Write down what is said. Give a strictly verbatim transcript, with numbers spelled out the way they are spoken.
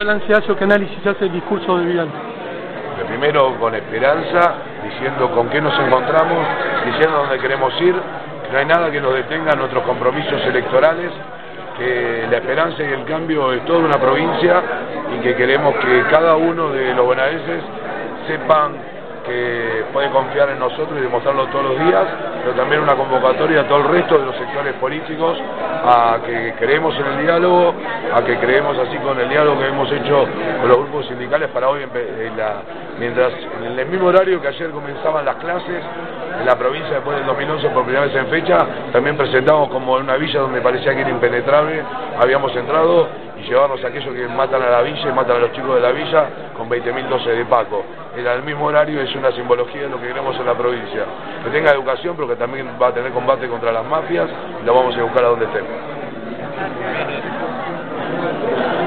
¿Qué balance hace o qué análisis hace el discurso de Vidal? Primero con esperanza, diciendo con qué nos encontramos, diciendo dónde queremos ir, que no hay nada que nos detenga en nuestros compromisos electorales, que la esperanza y el cambio es toda una provincia y que queremos que cada uno de los bonaerenses sepan que puede confiar en nosotros y demostrarlo todos los días, pero también una convocatoria a todo el resto de los sectores políticos a que creemos en el diálogo, a que creemos así con el diálogo que hemos hecho con los grupos sindicales para hoy, en la, mientras en el mismo horario que ayer comenzaban las clases en la provincia después del dos mil once por primera vez en fecha, también presentamos como en una villa donde parecía que era impenetrable, habíamos entrado y llevarnos a aquellos que matan a la villa y matan a los chicos de la villa con veinte mil dosis de Paco. Era el mismo horario, es una simbología de lo que queremos en la provincia. Que tenga educación, pero que también va a tener combate contra las mafias y lo vamos a buscar a donde estemos.